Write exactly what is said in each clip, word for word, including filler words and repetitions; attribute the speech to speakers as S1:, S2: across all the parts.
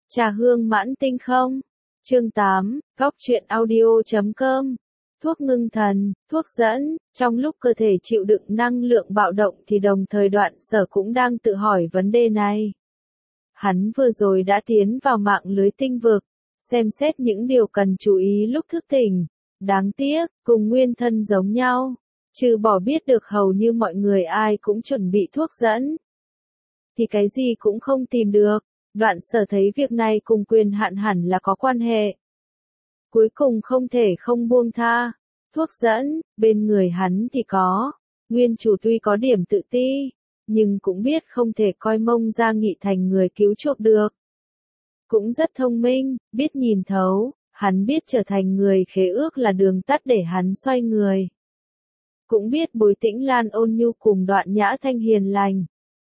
S1: Trà hương mãn tinh không? Chương tám, góc truyện audio chấm com. Thuốc ngưng thần, thuốc dẫn, trong lúc cơ thể chịu đựng năng lượng bạo động thì đồng thời Đoạn Sở cũng đang tự hỏi vấn đề này. Hắn vừa rồi đã tiến vào mạng lưới tinh vực, xem xét những điều cần chú ý lúc thức tỉnh. Đáng tiếc, cùng nguyên thân giống nhau, trừ bỏ biết được hầu như mọi người ai cũng chuẩn bị thuốc dẫn, thì cái gì cũng không tìm được. Đoạn Sở thấy việc này cùng quyền hạn hẳn là có quan hệ. Cuối cùng không thể không buông tha. Thuốc dẫn, bên người hắn thì có. Nguyên chủ tuy có điểm tự ti, nhưng cũng biết không thể coi Mông Gia Nghị thành người cứu chuộc được. Cũng rất thông minh, biết nhìn thấu, hắn biết trở thành người khế ước là đường tắt để hắn xoay người. Cũng biết Bối Tĩnh Lan ôn nhu cùng Đoạn Nhã Thanh hiền lành.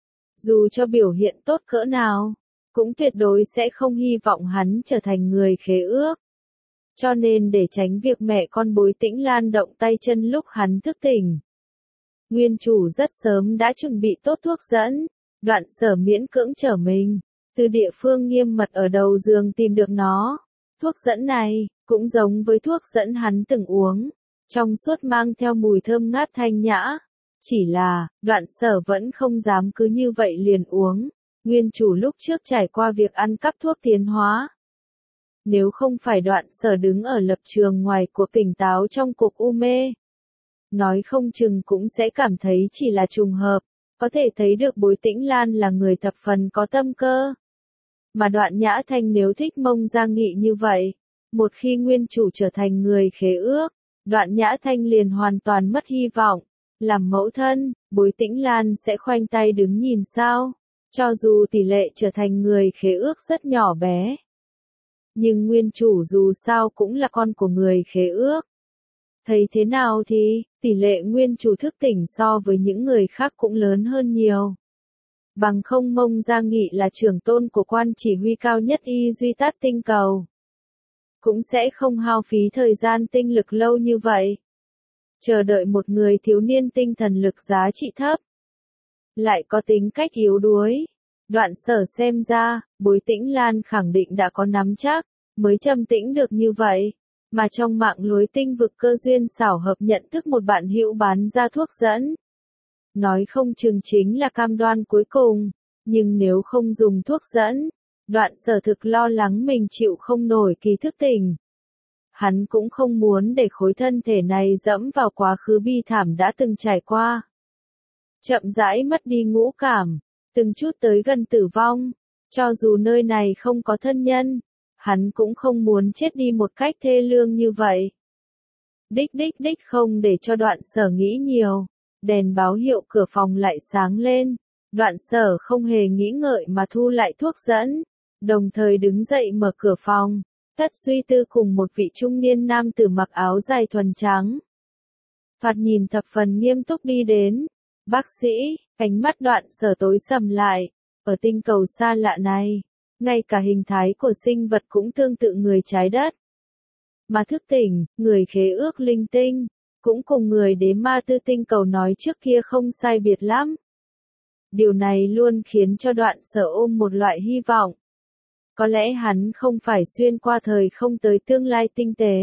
S1: Dù cho biểu hiện tốt cỡ nào, cũng tuyệt đối sẽ không hy vọng hắn trở thành người khế ước. Cho nên để tránh việc mẹ con Bối Tĩnh Lan động tay chân lúc hắn thức tỉnh, nguyên chủ rất sớm đã chuẩn bị tốt thuốc dẫn. Đoạn Sở miễn cưỡng trở mình, từ địa phương nghiêm mật ở đầu giường tìm được nó. Thuốc dẫn này, cũng giống với thuốc dẫn hắn từng uống, trong suốt mang theo mùi thơm ngát thanh nhã. Chỉ là, Đoạn Sở vẫn không dám cứ như vậy liền uống. Nguyên chủ lúc trước trải qua việc ăn cắp thuốc tiến hóa. Nếu không phải Đoạn Sở đứng ở lập trường ngoài cuộc tỉnh táo trong cuộc u mê, nói không chừng cũng sẽ cảm thấy chỉ là trùng hợp. Có thể thấy được Bối Tĩnh Lan là người thập phần có tâm cơ. Mà Đoạn Nhã Thanh nếu thích Mông Gia Nghị như vậy, một khi nguyên chủ trở thành người khế ước, Đoạn Nhã Thanh liền hoàn toàn mất hy vọng. Làm mẫu thân, Bối Tĩnh Lan sẽ khoanh tay đứng nhìn sao? Cho dù tỷ lệ trở thành người khế ước rất nhỏ bé. Nhưng nguyên chủ dù sao cũng là con của người khế ước. Thấy thế nào thì, tỷ lệ nguyên chủ thức tỉnh so với những người khác cũng lớn hơn nhiều. Bằng không Mông Gia Nghị là trưởng tôn của quan chỉ huy cao nhất y duy tát tinh cầu. Cũng sẽ không hao phí thời gian tinh lực lâu như vậy. Chờ đợi một người thiếu niên tinh thần lực giá trị thấp, lại có tính cách yếu đuối. Đoạn Sở xem ra, Bối Tĩnh Lan khẳng định đã có nắm chắc, mới trầm tĩnh được như vậy. Mà trong mạng lưới tinh vực cơ duyên xảo hợp nhận thức một bạn hữu bán ra thuốc dẫn. Nói không chừng chính là cam đoan cuối cùng, nhưng nếu không dùng thuốc dẫn, Đoạn Sở thực lo lắng mình chịu không nổi kỳ thức tỉnh. Hắn cũng không muốn để khối thân thể này dẫm vào quá khứ bi thảm đã từng trải qua. Chậm rãi mất đi ngũ cảm, từng chút tới gần tử vong. Cho dù nơi này không có thân nhân, hắn cũng không muốn chết đi một cách thê lương như vậy. Đích đích đích không để cho Đoạn Sở nghĩ nhiều. Đèn báo hiệu cửa phòng lại sáng lên. Đoạn Sở không hề nghĩ ngợi mà thu lại thuốc dẫn. Đồng thời đứng dậy mở cửa phòng. Tất Duy Tư cùng một vị trung niên nam tử mặc áo dài thuần trắng. Thoạt nhìn thập phần nghiêm túc đi đến. Bác sĩ, cánh mắt Đoạn Sở tối sầm lại. Ở tinh cầu xa lạ này, ngay cả hình thái của sinh vật cũng tương tự người trái đất. Mà thức tỉnh, người khế ước linh tinh, cũng cùng người đế ma tư tinh cầu nói trước kia không sai biệt lắm. Điều này luôn khiến cho Đoạn Sở ôm một loại hy vọng. Có lẽ hắn không phải xuyên qua thời không tới tương lai tinh tế,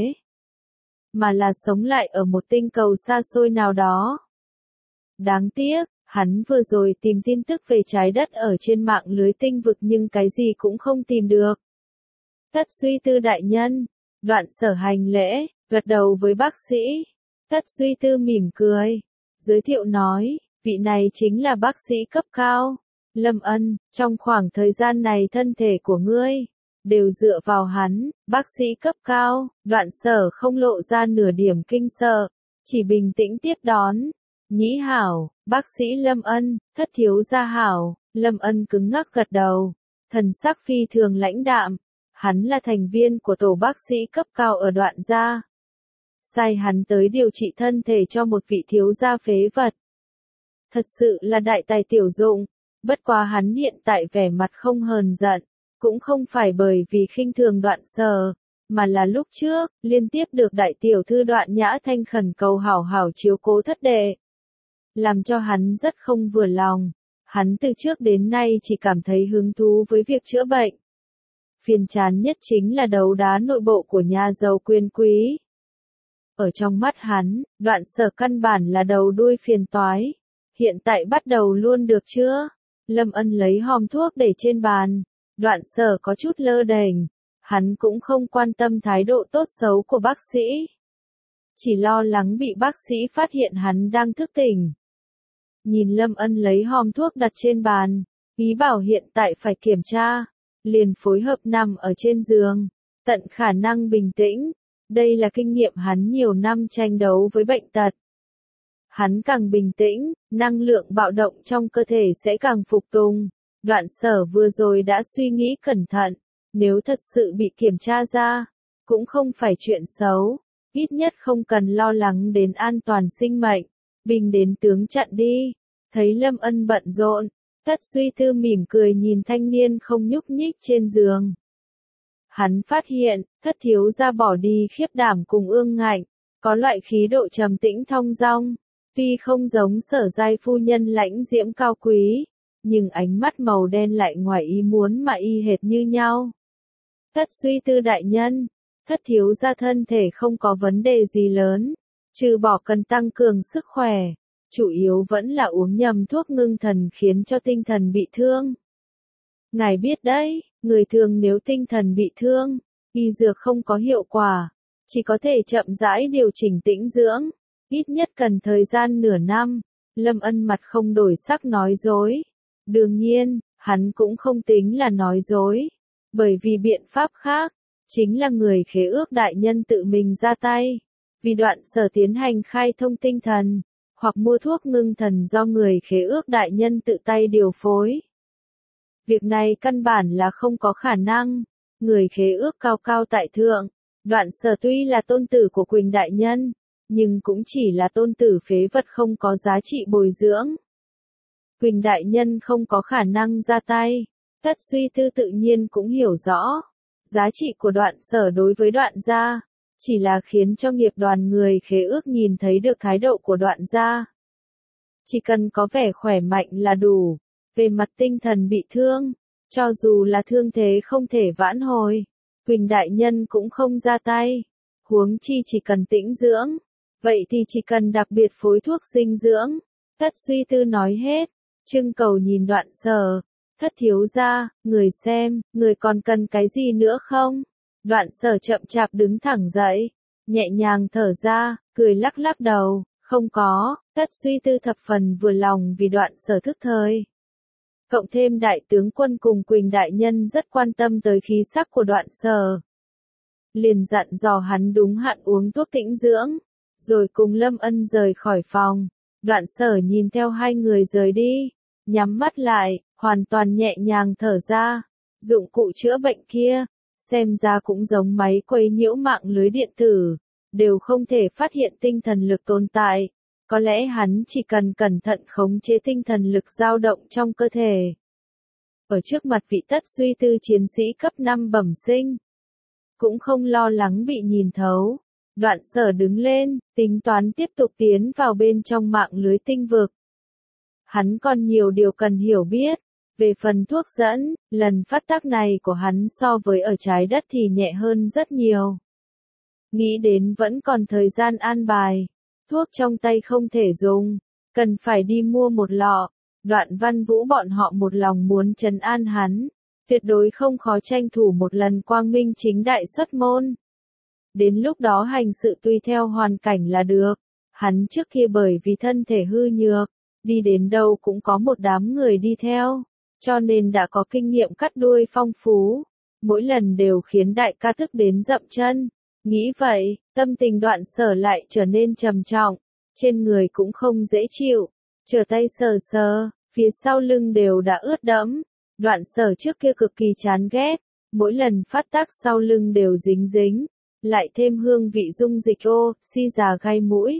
S1: mà là sống lại ở một tinh cầu xa xôi nào đó. Đáng tiếc, hắn vừa rồi tìm tin tức về trái đất ở trên mạng lưới tinh vực nhưng cái gì cũng không tìm được. Tất Duy Tư đại nhân, Đoạn Sở hành lễ, gật đầu với bác sĩ. Tất Duy Tư mỉm cười, giới thiệu nói, vị này chính là bác sĩ cấp cao, Lâm Ân. Trong khoảng thời gian này thân thể của ngươi đều dựa vào hắn. Bác sĩ cấp cao. Đoạn Sở không lộ ra nửa điểm kinh sợ, chỉ bình tĩnh tiếp đón. Nhĩ hảo, bác sĩ Lâm Ân, thất thiếu gia hảo. Lâm Ân cứng ngắc gật đầu, thần sắc phi thường lãnh đạm. Hắn là thành viên của tổ bác sĩ cấp cao ở Đoạn gia, sai hắn tới điều trị thân thể cho một vị thiếu gia phế vật. Thật sự là đại tài tiểu dụng. Bất quá hắn hiện tại vẻ mặt không hờn giận, cũng không phải bởi vì khinh thường Đoạn Sở, mà là lúc trước, liên tiếp được đại tiểu thư Đoạn Nhã Thanh khẩn cầu hảo hảo chiếu cố thất đệ. Làm cho hắn rất không vừa lòng. Hắn từ trước đến nay chỉ cảm thấy hứng thú với việc chữa bệnh. Phiền chán nhất chính là đấu đá nội bộ của nhà giàu quyền quý. Ở trong mắt hắn, Đoạn Sở căn bản là đầu đuôi phiền toái. Hiện tại bắt đầu luôn được chưa? Lâm Ân lấy hòm thuốc để trên bàn. Đoạn Sở có chút lơ đễnh. Hắn cũng không quan tâm thái độ tốt xấu của bác sĩ. Chỉ lo lắng bị bác sĩ phát hiện hắn đang thức tỉnh. Nhìn Lâm Ân lấy hòm thuốc đặt trên bàn, ý bảo hiện tại phải kiểm tra, liền phối hợp nằm ở trên giường, tận khả năng bình tĩnh. Đây là kinh nghiệm hắn nhiều năm tranh đấu với bệnh tật. Hắn càng bình tĩnh, năng lượng bạo động trong cơ thể sẽ càng phục tùng. Đoạn Sở vừa rồi đã suy nghĩ cẩn thận, nếu thật sự bị kiểm tra ra, cũng không phải chuyện xấu, ít nhất không cần lo lắng đến an toàn sinh mệnh. Bình đến tướng chặn đi. Thấy Lâm Ân bận rộn, Thất Duy Tư mỉm cười nhìn thanh niên không nhúc nhích trên giường. Hắn phát hiện, Thất thiếu gia bỏ đi khiếp đảm cùng ương ngạnh, có loại khí độ trầm tĩnh thong dong, tuy không giống Sở giai phu nhân lãnh diễm cao quý, nhưng ánh mắt màu đen lại ngoài ý muốn mà y hệt như nhau. Thất Duy Tư đại nhân, Thất thiếu gia thân thể không có vấn đề gì lớn, trừ bỏ cần tăng cường sức khỏe, chủ yếu vẫn là uống nhầm thuốc ngưng thần khiến cho tinh thần bị thương. Ngài biết đấy, người thường nếu tinh thần bị thương, y dược không có hiệu quả, chỉ có thể chậm rãi điều chỉnh tĩnh dưỡng, ít nhất cần thời gian nửa năm. Lâm Ân mặt không đổi sắc nói dối. Đương nhiên, hắn cũng không tính là nói dối, bởi vì biện pháp khác, chính là người khế ước đại nhân tự mình ra tay, vì Đoạn Sở tiến hành khai thông tinh thần, hoặc mua thuốc ngưng thần do người khế ước đại nhân tự tay điều phối. Việc này căn bản là không có khả năng, người khế ước cao cao tại thượng, Đoạn Sở tuy là tôn tử của Quỳnh đại nhân, nhưng cũng chỉ là tôn tử phế vật không có giá trị bồi dưỡng. Quỳnh đại nhân không có khả năng ra tay, Thất Duy Tư tự nhiên cũng hiểu rõ, giá trị của Đoạn Sở đối với Đoạn gia, chỉ là khiến cho nghiệp đoàn người khế ước nhìn thấy được thái độ của Đoạn gia. Chỉ cần có vẻ khỏe mạnh là đủ, về mặt tinh thần bị thương, cho dù là thương thế không thể vãn hồi, Quỳnh đại nhân cũng không ra tay, huống chi chỉ cần tĩnh dưỡng, vậy thì chỉ cần đặc biệt phối thuốc dinh dưỡng. Thất Duy Tư nói hết, trưng cầu nhìn Đoạn Sở. Thất thiếu gia, người xem, người còn cần cái gì nữa không? Đoạn Sở chậm chạp đứng thẳng dậy, nhẹ nhàng thở ra, cười lắc lắc đầu, không có. Thất Duy Tư thập phần vừa lòng vì Đoạn Sở thức thời. Cộng thêm đại tướng quân cùng Quỳnh đại nhân rất quan tâm tới khí sắc của Đoạn Sở. Liền dặn dò hắn đúng hạn uống thuốc tĩnh dưỡng, rồi cùng Lâm Ân rời khỏi phòng. Đoạn Sở nhìn theo hai người rời đi, nhắm mắt lại, hoàn toàn nhẹ nhàng thở ra. Dụng cụ chữa bệnh kia, xem ra cũng giống máy quấy nhiễu mạng lưới điện tử, đều không thể phát hiện tinh thần lực tồn tại. Có lẽ hắn chỉ cần cẩn thận khống chế tinh thần lực dao động trong cơ thể. Ở trước mặt vị Thất Duy Tư chiến sĩ cấp năm bẩm sinh, cũng không lo lắng bị nhìn thấu. Đoạn Sở đứng lên, tính toán tiếp tục tiến vào bên trong mạng lưới tinh vực. Hắn còn nhiều điều cần hiểu biết. Về phần thuốc dẫn, lần phát tác này của hắn so với ở trái đất thì nhẹ hơn rất nhiều. Nghĩ đến vẫn còn thời gian an bài. Thuốc trong tay không thể dùng, cần phải đi mua một lọ. Đoạn Văn Vũ bọn họ một lòng muốn trấn an hắn, tuyệt đối không khó tranh thủ một lần quang minh chính đại xuất môn. Đến lúc đó hành sự tùy theo hoàn cảnh là được. Hắn trước kia bởi vì thân thể hư nhược, đi đến đâu cũng có một đám người đi theo, cho nên đã có kinh nghiệm cắt đuôi phong phú, mỗi lần đều khiến đại ca thức đến dậm chân. Nghĩ vậy, tâm tình Đoạn Sở lại trở nên trầm trọng, trên người cũng không dễ chịu, trở tay sờ sờ, phía sau lưng đều đã ướt đẫm. Đoạn Sở trước kia cực kỳ chán ghét, mỗi lần phát tác sau lưng đều dính dính, lại thêm hương vị dung dịch ô, xi già gai mũi.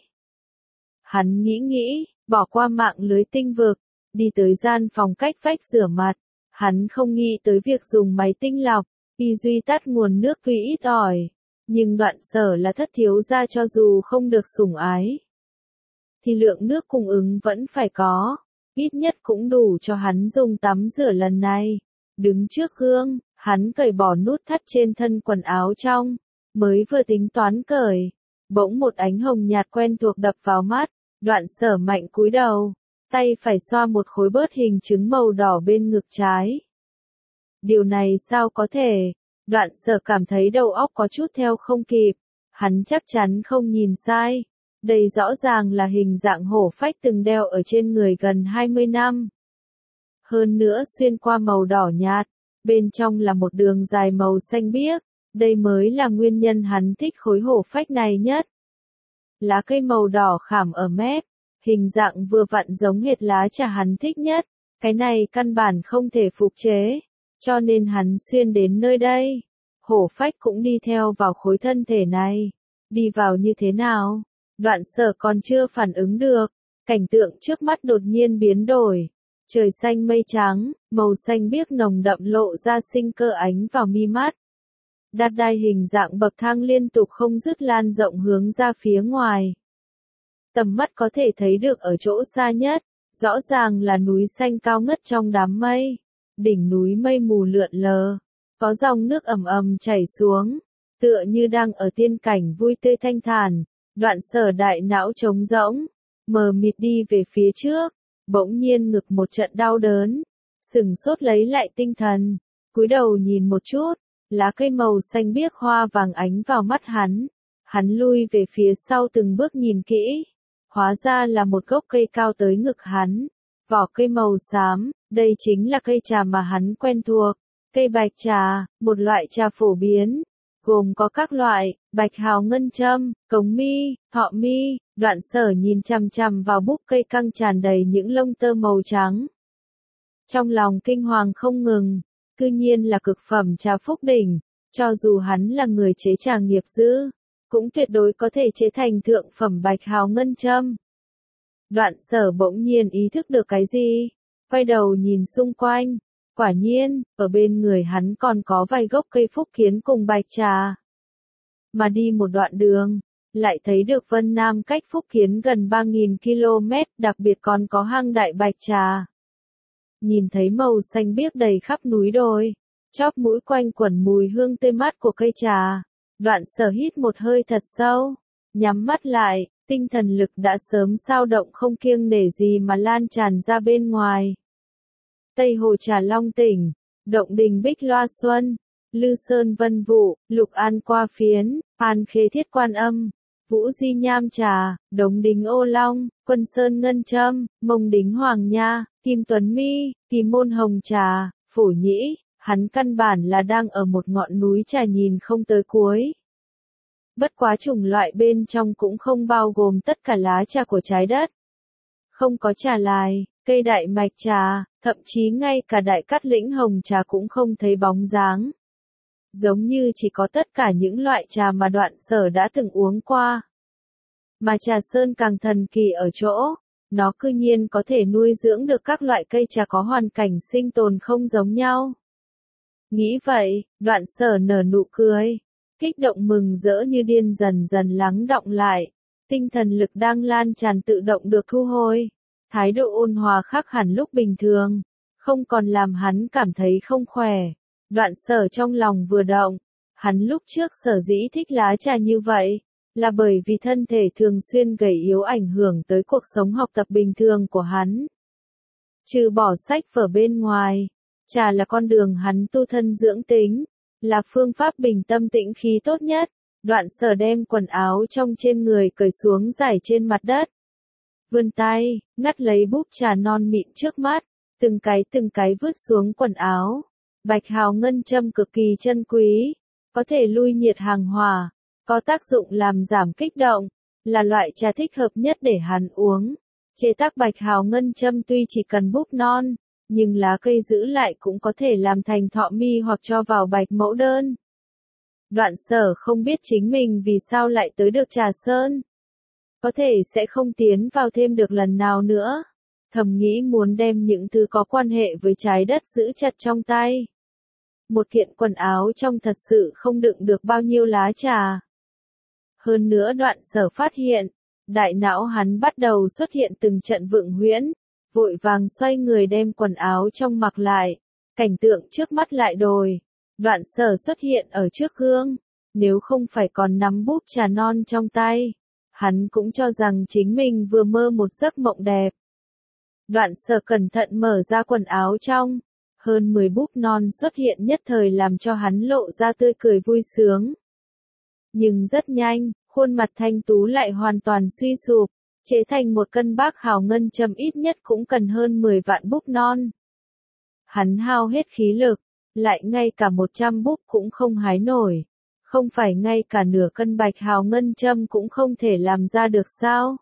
S1: Hắn nghĩ nghĩ, bỏ qua mạng lưới tinh vực, đi tới gian phòng cách vách rửa mặt. Hắn không nghĩ tới việc dùng máy tinh lọc, y duy tắt nguồn nước tuy ít ỏi, nhưng Đoạn Sở là thất thiếu gia, cho dù không được sủng ái, thì lượng nước cung ứng vẫn phải có, ít nhất cũng đủ cho hắn dùng tắm rửa lần này. Đứng trước gương, Hắn cởi bỏ nút thắt trên thân quần áo trong, mới vừa tính toán cởi, bỗng một ánh hồng nhạt quen thuộc đập vào mắt, Đoạn Sở mạnh cúi đầu, tay phải xoa một khối bớt hình trứng màu đỏ bên ngực trái. Điều này sao có thể? Đoạn Sở cảm thấy đầu óc có chút theo không kịp, hắn chắc chắn không nhìn sai. Đây rõ ràng là hình dạng hổ phách từng đeo ở trên người gần hai mươi năm. Hơn nữa xuyên qua màu đỏ nhạt, bên trong là một đường dài màu xanh biếc, đây mới là nguyên nhân hắn thích khối hổ phách này nhất. Lá cây màu đỏ khảm ở mép, hình dạng vừa vặn giống hệt lá trà hắn thích nhất, cái này căn bản không thể phục chế, cho nên hắn xuyên đến nơi đây. Hổ phách cũng đi theo vào khối thân thể này, đi vào như thế nào? Đoạn Sở còn chưa phản ứng được, cảnh tượng trước mắt đột nhiên biến đổi. Trời xanh mây trắng, màu xanh biếc nồng đậm lộ ra sinh cơ ánh vào mi mắt. Đát đai hình dạng bậc thang liên tục không dứt lan rộng hướng ra phía ngoài. Tầm mắt có thể thấy được ở chỗ xa nhất, rõ ràng là núi xanh cao ngất trong đám mây. Đỉnh núi mây mù lượn lờ, có dòng nước ầm ầm chảy xuống, tựa như đang ở tiên cảnh vui tươi thanh thản. Đoạn Sở đại não trống rỗng, mờ mịt đi về phía trước, bỗng nhiên ngực một trận đau đớn, sừng sốt lấy lại tinh thần, cúi đầu nhìn một chút, lá cây màu xanh biếc hoa vàng ánh vào mắt hắn, hắn lui về phía sau từng bước nhìn kỹ, hóa ra là một gốc cây cao tới ngực hắn, vỏ cây màu xám, đây chính là cây trà mà hắn quen thuộc, cây bạch trà, một loại trà phổ biến. Gồm có các loại, bạch hào ngân châm, cống mi, thọ mi. Đoạn Sở nhìn chằm chằm vào búp cây căng tràn đầy những lông tơ màu trắng. Trong lòng kinh hoàng không ngừng, cư nhiên là cực phẩm trà phúc đỉnh, cho dù hắn là người chế trà nghiệp dư, cũng tuyệt đối có thể chế thành thượng phẩm bạch hào ngân châm. Đoạn Sở bỗng nhiên ý thức được cái gì, quay đầu nhìn xung quanh. Quả nhiên, ở bên người hắn còn có vài gốc cây phúc kiến cùng bạch trà. Mà đi một đoạn đường, lại thấy được Vân Nam cách Phúc Kiến gần ba nghìn ki lô mét, đặc biệt còn có hang đại bạch trà. Nhìn thấy màu xanh biếc đầy khắp núi đồi, chóp mũi quanh quẩn mùi hương tươi mát của cây trà. Đoạn Sở hít một hơi thật sâu, nhắm mắt lại, tinh thần lực đã sớm sao động không kiêng nể gì mà lan tràn ra bên ngoài. Tây Hồ Trà Long Tỉnh, Động Đình Bích Loa Xuân, Lư Sơn Vân Vụ, Lục An Qua Phiến, An Khê Thiết Quan Âm, Vũ Di Nham Trà, Đống Đính Ô Long, Quân Sơn Ngân Châm, Mông Đính Hoàng Nha, Kim Tuấn Mi, Kim Môn Hồng Trà, Phổ Nhĩ, hắn căn bản là đang ở một ngọn núi trà nhìn không tới cuối. Bất quá chủng loại bên trong cũng không bao gồm tất cả lá trà của trái đất. Không có trà lài, cây đại mạch trà, thậm chí ngay cả đại cát lĩnh hồng trà cũng không thấy bóng dáng. Giống như chỉ có tất cả những loại trà mà Đoạn Sở đã từng uống qua. Mà trà sơn càng thần kỳ ở chỗ, nó cư nhiên có thể nuôi dưỡng được các loại cây trà có hoàn cảnh sinh tồn không giống nhau. Nghĩ vậy, Đoạn Sở nở nụ cười, kích động mừng rỡ như điên dần dần lắng đọng lại, tinh thần lực đang lan tràn tự động được thu hồi. Thái độ ôn hòa khác hẳn lúc bình thường, không còn làm hắn cảm thấy không khỏe. Đoạn Sở trong lòng vừa động, hắn lúc trước sở dĩ thích lá trà như vậy, là bởi vì thân thể thường xuyên gầy yếu ảnh hưởng tới cuộc sống học tập bình thường của hắn. Trừ bỏ sách vở bên ngoài, trà là con đường hắn tu thân dưỡng tính, là phương pháp bình tâm tĩnh khí tốt nhất. Đoạn Sở đem quần áo trong trên người cởi xuống rải trên mặt đất. Vươn tay, ngắt lấy búp trà non mịn trước mắt, từng cái từng cái vứt xuống quần áo. Bạch hào ngân châm cực kỳ chân quý, có thể lui nhiệt hàng hỏa, có tác dụng làm giảm kích động, là loại trà thích hợp nhất để hắn uống. Chế tác bạch hào ngân châm tuy chỉ cần búp non, nhưng lá cây giữ lại cũng có thể làm thành thọ mi hoặc cho vào bạch mẫu đơn. Đoạn Sở không biết chính mình vì sao lại tới được Trà Sơn. Có thể sẽ không tiến vào thêm được lần nào nữa. Thầm nghĩ muốn đem những thứ có quan hệ với trái đất giữ chặt trong tay. Một kiện quần áo trong thật sự không đựng được bao nhiêu lá trà. Hơn nữa Đoạn Sở phát hiện, đại não hắn bắt đầu xuất hiện từng trận vượng huyễn, vội vàng xoay người đem quần áo trong mặc lại, cảnh tượng trước mắt lại đổi. Đoạn Sở xuất hiện ở trước gương, nếu không phải còn nắm búp trà non trong tay, hắn cũng cho rằng chính mình vừa mơ một giấc mộng đẹp. Đoạn Sở cẩn thận mở ra quần áo trong, hơn mười búp non xuất hiện nhất thời làm cho hắn lộ ra tươi cười vui sướng. Nhưng rất nhanh, khuôn mặt thanh tú lại hoàn toàn suy sụp, chế thành một cân bác hào ngân châm ít nhất cũng cần hơn mười vạn búp non. Hắn hao hết khí lực, lại ngay cả một trăm búp cũng không hái nổi, không phải ngay cả nửa cân bạch hào ngân châm cũng không thể làm ra được sao?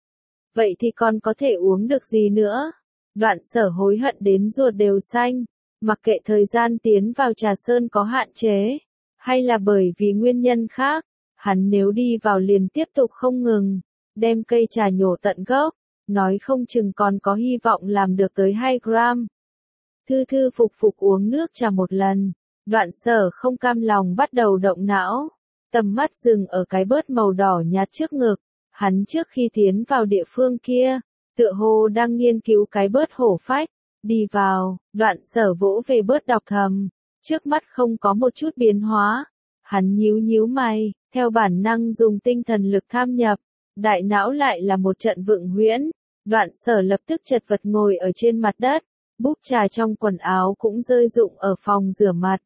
S1: Vậy thì còn có thể uống được gì nữa? Đoạn Sở hối hận đến ruột đều xanh, mặc kệ thời gian tiến vào Trà Sơn có hạn chế, hay là bởi vì nguyên nhân khác, hắn nếu đi vào liền tiếp tục không ngừng, đem cây trà nhổ tận gốc, nói không chừng còn có hy vọng làm được tới hai gram. Thư thư phục phục uống nước trà một lần, Đoạn Sở không cam lòng bắt đầu động não, tầm mắt dừng ở cái bớt màu đỏ nhạt trước ngực, hắn trước khi tiến vào địa phương kia, tựa hồ đang nghiên cứu cái bớt hổ phách, đi vào, Đoạn Sở vỗ về bớt đọc thầm, trước mắt không có một chút biến hóa, hắn nhíu nhíu mày, theo bản năng dùng tinh thần lực tham nhập, đại não lại là một trận vượng huyễn, Đoạn Sở lập tức chật vật ngồi ở trên mặt đất, búp trà trong quần áo cũng rơi rụng ở phòng rửa mặt.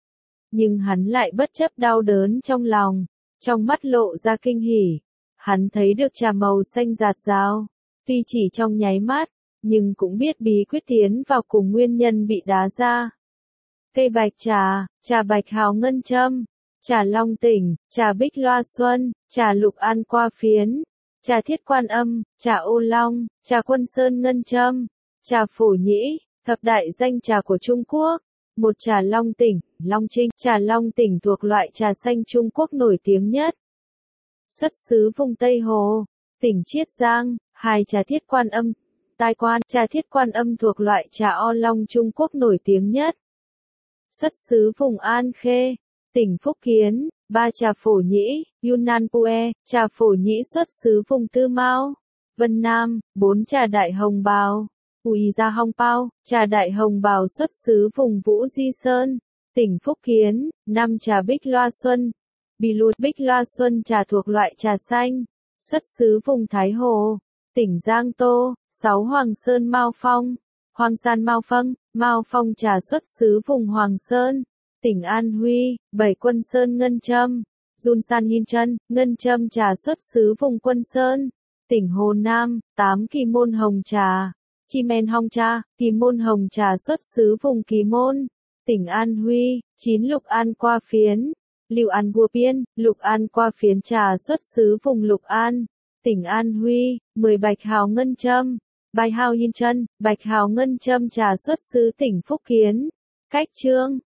S1: Nhưng hắn lại bất chấp đau đớn trong lòng, trong mắt lộ ra kinh hỉ, hắn thấy được trà màu xanh rạt rào, tuy chỉ trong nháy mắt, nhưng cũng biết bí quyết tiến vào cùng nguyên nhân bị đá ra. Cây bạch trà, trà bạch hào ngân châm, trà long tỉnh, trà bích loa xuân, trà lục an qua phiến, trà thiết quan âm, trà ô long, trà quân sơn ngân châm, trà phổ nhĩ, thập đại danh trà của Trung Quốc. Một trà long tỉnh, long trinh, trà long tỉnh thuộc loại trà xanh Trung Quốc nổi tiếng nhất. Xuất xứ vùng Tây Hồ, tỉnh Chiết Giang. Hai trà thiết quan âm, tai quan, trà thiết quan âm thuộc loại trà o long Trung Quốc nổi tiếng nhất. Xuất xứ vùng An Khê, tỉnh Phúc Kiến. Ba trà phổ nhĩ, Yunnan Pue, trà phổ nhĩ xuất xứ vùng Tư Mao, Vân Nam. Bốn trà đại hồng bào, Ui Gia Hong Pao, trà đại hồng bào xuất xứ vùng Vũ Di Sơn, tỉnh Phúc Kiến. Năm trà bích loa xuân, Bilu bích loa xuân trà thuộc loại trà xanh, xuất xứ vùng Thái Hồ, tỉnh Giang Tô. Sáu Hoàng Sơn Mao Phong, Hoàng San Mao Phong, Mao Phong trà xuất xứ vùng Hoàng Sơn, tỉnh An Huy. Bảy Quân Sơn ngân châm, Jun San Yin Chân, ngân châm trà xuất xứ vùng Quân Sơn, tỉnh Hồ Nam. Tám Kỳ Môn hồng trà, Chimen Hong Cha, Kỳ Môn hồng trà xuất xứ vùng Kỳ Môn, tỉnh An Huy. Chín Lục An qua phiến, Liu An Gua Biên, Lục An qua phiến trà xuất xứ vùng Lục An, tỉnh An Huy. Mười Bạch hào ngân châm, Bài hào Yin Chân, Bạch hào ngân châm trà xuất xứ tỉnh Phúc Kiến. Cách chương